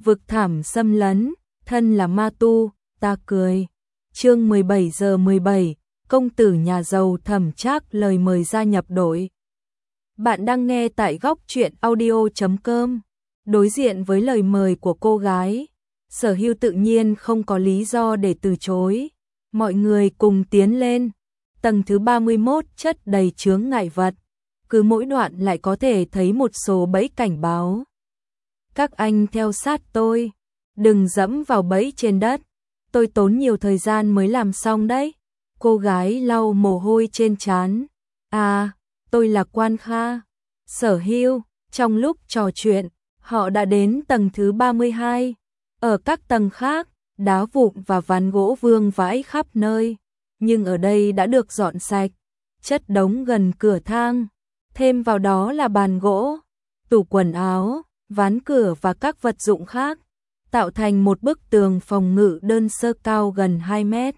vực thảm xâm lấn, thân là ma tu, ta cười. Chương 17 giờ 17, công tử nhà giàu Thẩm Trác lời mời gia nhập đội. Bạn đang nghe tại góc truyện audio.com. Đối diện với lời mời của cô gái, Sở Hưu tự nhiên không có lý do để từ chối. Mọi người cùng tiến lên. Tầng thứ 31 chất đầy chướng ngại vật. Cứ mỗi đoạn lại có thể thấy một số bẫy cảnh báo. Các anh theo sát tôi. Đừng dẫm vào bẫy trên đất. Tôi tốn nhiều thời gian mới làm xong đấy. Cô gái lau mồ hôi trên trán. À, tôi là Quan Kha. Sở Hưu, trong lúc trò chuyện, họ đã đến tầng thứ 32. Ở các tầng khác, đá vụn và ván gỗ vương vãi khắp nơi. Nhưng ở đây đã được dọn sạch, chất đống gần cửa thang. Thêm vào đó là bàn gỗ, tủ quần áo, ván cửa và các vật dụng khác, tạo thành một bức tường phòng ngự đơn sơ cao gần 2 mét.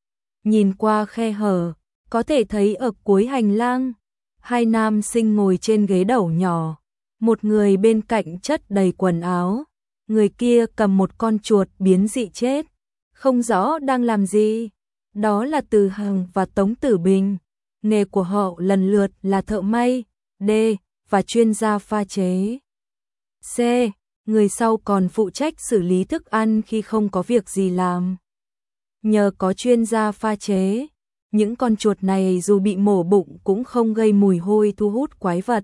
Nhìn qua khe hở, có thể thấy ở cuối hành lang, hai nam sinh ngồi trên ghế đầu nhỏ, một người bên cạnh chất đầy quần áo, người kia cầm một con chuột biến dị chết, không rõ đang làm gì. Đó là Từ Hằng và Tống Tử Bình. Nghề của họ lần lượt là thợ may, D, và chuyên gia pha chế. C, người sau còn phụ trách xử lý thức ăn khi không có việc gì làm. Nhờ có chuyên gia pha chế, những con chuột này dù bị mổ bụng cũng không gây mùi hôi thu hút quái vật.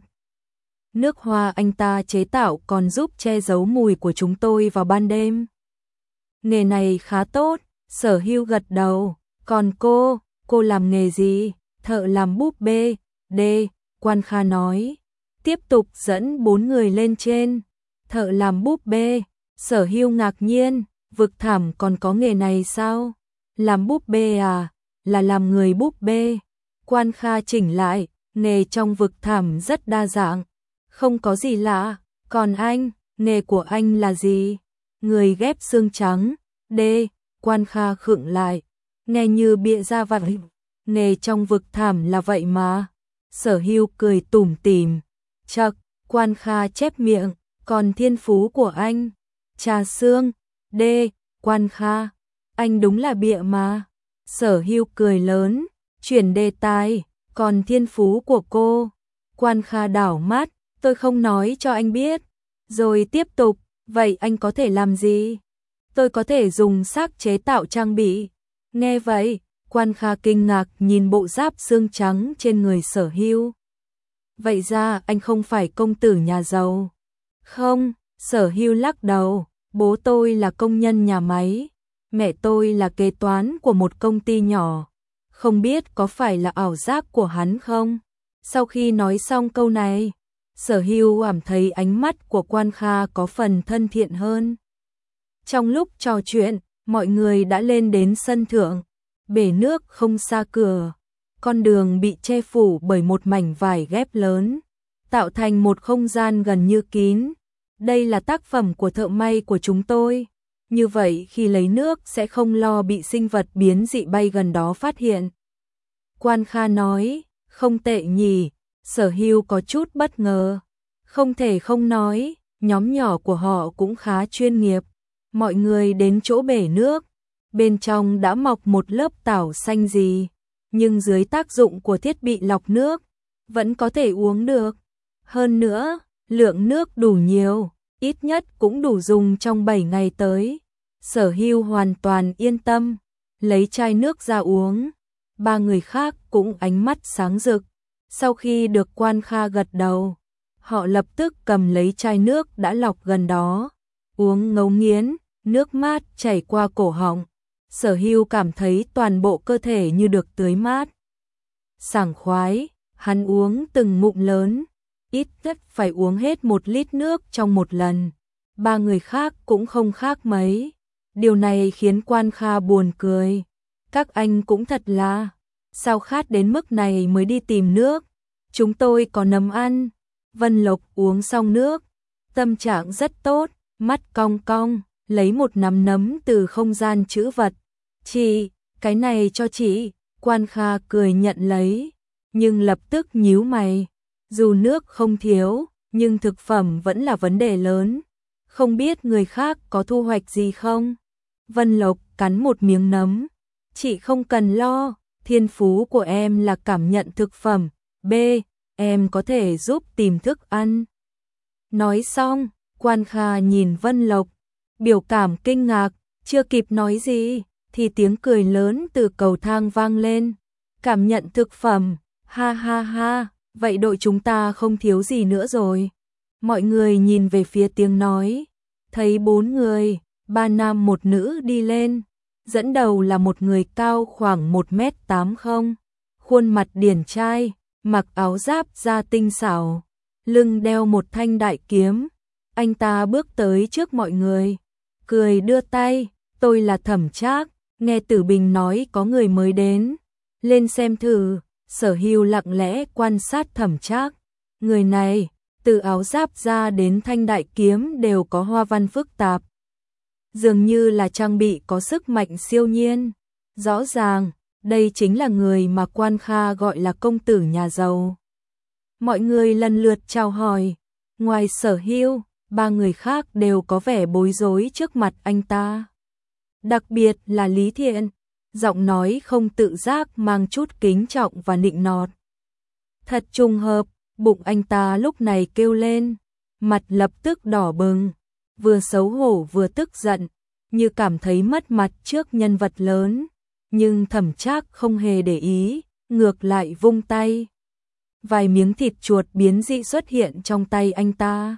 Nước hoa anh ta chế tạo còn giúp che giấu mùi của chúng tôi vào ban đêm. Nghề này khá tốt, Sở Hưu gật đầu. Còn cô làm nghề gì? Thợ làm búp bê, D, Quan Kha nói. Tiếp tục dẫn 4 người lên trên. Thợ làm búp bê, Sở Hưu ngạc nhiên, vực thảm còn có nghề này sao? Làm búp bê à? Là làm người búp bê. Quan Kha chỉnh lại, nghề trong vực thảm rất đa dạng, không có gì lạ. Còn anh, nghề của anh là gì? Người ghép xương trắng, D, Quan Kha khựng lại. Nghe như bịa ra vậy. Nghề trong vực thảm là vậy mà. Sở Hưu cười tủm tỉm. Chậc, Quan Kha chép miệng. Còn thiên phú của anh? Trà xương, D, Quan Kha. Anh đúng là bịa mà. Sở Hưu cười lớn, chuyển đề tài. Còn thiên phú của cô? Quan Kha đảo mắt, tôi không nói cho anh biết. Rồi tiếp tục, vậy anh có thể làm gì? Tôi có thể dùng xác chế tạo trang bị. Nghe vậy, Quan Kha kinh ngạc nhìn bộ giáp xương trắng trên người Sở Hưu. Vậy ra anh không phải công tử nhà giàu. Không, Sở Hưu lắc đầu, bố tôi là công nhân nhà máy, mẹ tôi là kế toán của một công ty nhỏ. Không biết có phải là ảo giác của hắn không? Sau khi nói xong câu này, Sở Hưu cảm thấy ánh mắt của Quan Kha có phần thân thiện hơn. Trong lúc trò chuyện, mọi người đã lên đến sân thượng, bể nước không xa cửa, con đường bị che phủ bởi một mảnh vải ghép lớn, tạo thành một không gian gần như kín. Đây là tác phẩm của thợ may của chúng tôi, như vậy khi lấy nước sẽ không lo bị sinh vật biến dị bay gần đó phát hiện. Quan Kha nói, không tệ nhỉ. Sở Hưu có chút bất ngờ. Không thể không nói, nhóm nhỏ của họ cũng khá chuyên nghiệp. Mọi người đến chỗ bể nước, bên trong đã mọc một lớp tảo xanh gì, nhưng dưới tác dụng của thiết bị lọc nước, vẫn có thể uống được. Hơn nữa, lượng nước đủ nhiều, ít nhất cũng đủ dùng trong 7 ngày tới. Sở Hưu hoàn toàn yên tâm, lấy chai nước ra uống. 3 người khác cũng ánh mắt sáng rực. Sau khi được Quan Kha gật đầu, họ lập tức cầm lấy chai nước đã lọc gần đó, uống ngấu nghiến, nước mát chảy qua cổ họng. Sở Hưu cảm thấy toàn bộ cơ thể như được tưới mát. Sảng khoái, hắn uống từng ngụm lớn, ít nhất phải uống hết 1 lít nước trong một lần. 3 người khác cũng không khác mấy. Điều này khiến Quan Kha buồn cười. Các anh cũng thật là, sao khát đến mức này mới đi tìm nước? Chúng tôi có nấm ăn. Vân Lộc uống xong nước, tâm trạng rất tốt, mắt cong cong, lấy một nắm nấm từ không gian trữ vật. Chị, cái này cho chị. Quan Kha cười nhận lấy, nhưng lập tức nhíu mày. Dù nước không thiếu, nhưng thực phẩm vẫn là vấn đề lớn. không biết người khác có thu hoạch gì không? Vân Lộc cắn một miếng nấm. Chị không cần lo, thiên phú của em là cảm nhận thực phẩm. B. Em có thể giúp tìm thức ăn. Nói xong, Quan Kha nhìn Vân Lộc, biểu cảm kinh ngạc, chưa kịp nói gì, thì tiếng cười lớn từ cầu thang vang lên. Cảm nhận thực phẩm, ha ha ha, vậy đội chúng ta không thiếu gì nữa rồi. Mọi người nhìn về phía tiếng nói, thấy 4 người, 3 nam 1 nữ đi lên. Dẫn đầu là một người cao khoảng 1m80, khuôn mặt điển trai, mặc áo giáp da tinh xảo, lưng đeo một thanh đại kiếm. Anh ta bước tới trước mọi người, cười đưa tay, tôi là Thẩm Trác, nghe Tử Bình nói có người mới đến, lên xem thử. Sở Hưu lặng lẽ quan sát Thẩm Trác, người này, từ áo giáp ra đến thanh đại kiếm đều có hoa văn phức tạp. Dường như là trang bị có sức mạnh siêu nhiên. Rõ ràng, đây chính là người mà Quan Kha gọi là công tử nhà giàu. Mọi người lần lượt chào hỏi. Ngoài Sở Hưu, 3 người khác đều có vẻ bối rối trước mặt anh ta. Đặc biệt là Lý Thiện, giọng nói không tự giác mang chút kính trọng và nịnh nọt. Thật trùng hợp, bụng anh ta lúc này kêu lên, mặt lập tức đỏ bừng, vừa xấu hổ vừa tức giận, như cảm thấy mất mặt trước nhân vật lớn, nhưng Thẩm Trác không hề để ý, ngược lại vung tay. Vài miếng thịt chuột biến dị xuất hiện trong tay anh ta.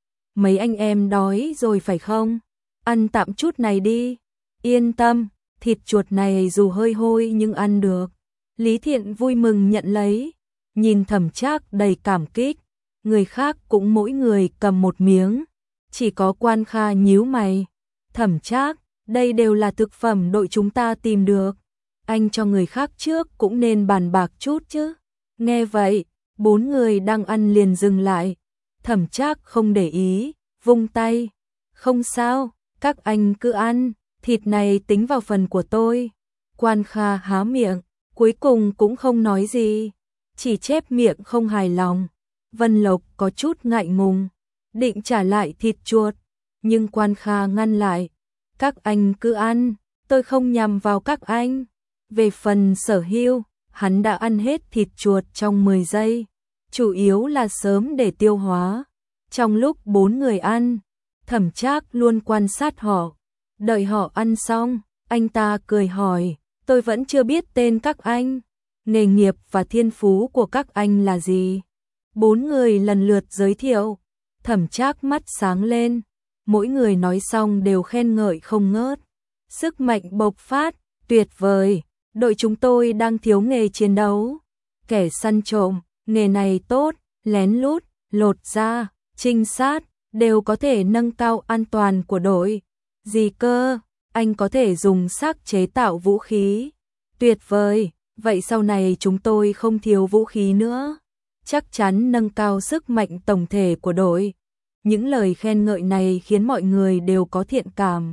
Mấy anh em đói rồi phải không? Ăn tạm chút này đi. Yên tâm, thịt chuột này dù hơi hôi nhưng ăn được. Lý Thiện vui mừng nhận lấy, nhìn Thẩm Trác đầy cảm kích, người khác cũng mỗi người cầm một miếng, chỉ có Quan Kha nhíu mày. Thẩm Trác, đây đều là thực phẩm đội chúng ta tìm được, anh cho người khác trước cũng nên bàn bạc chút chứ. Nghe vậy, 4 người đang ăn liền dừng lại. Thẩm Trác không để ý, vung tay, không sao, các anh cứ ăn, thịt này tính vào phần của tôi. Quan Kha há miệng, cuối cùng cũng không nói gì, chỉ chép miệng không hài lòng. Vân Lộc có chút ngại ngùng, định trả lại thịt chuột, nhưng Quan Kha ngăn lại. Các anh cứ ăn, tôi không nhằm vào các anh. Về phần Sở Hưu, hắn đã ăn hết thịt chuột trong 10 giây, chủ yếu là sớm để tiêu hóa. Trong lúc 4 người ăn, Thẩm Trác luôn quan sát họ. Đợi họ ăn xong, anh ta cười hỏi, tôi vẫn chưa biết tên các anh, nghề nghiệp và thiên phú của các anh là gì? 4 người lần lượt giới thiệu. Thẩm Trác mắt sáng lên, mỗi người nói xong đều khen ngợi không ngớt. Sức mạnh bộc phát, tuyệt vời, đội chúng tôi đang thiếu nghề chiến đấu. Kẻ săn trộm, nghề này tốt, lén lút, lột da, trinh sát, đều có thể nâng cao an toàn của đội. Gì cơ, anh có thể dùng xác chế tạo vũ khí. Tuyệt vời, vậy sau này chúng tôi không thiếu vũ khí nữa. Chắc chắn nâng cao sức mạnh tổng thể của đội. Những lời khen ngợi này khiến mọi người đều có thiện cảm.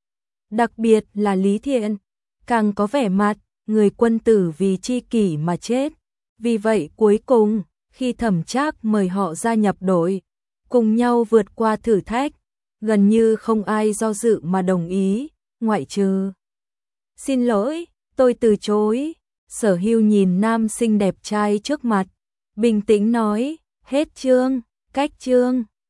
Đặc biệt là Lý Thiện, càng có vẻ mặt, người quân tử vì chi kỷ mà chết. Vì vậy cuối cùng, khi Thẩm Trác mời họ gia nhập đội, cùng nhau vượt qua thử thách, gần như không ai do dự mà đồng ý, ngoại trừ. Xin lỗi, tôi từ chối. Sở Hưu nhìn nam sinh đẹp trai trước mặt, bình tĩnh nói, hết chương, cách chương.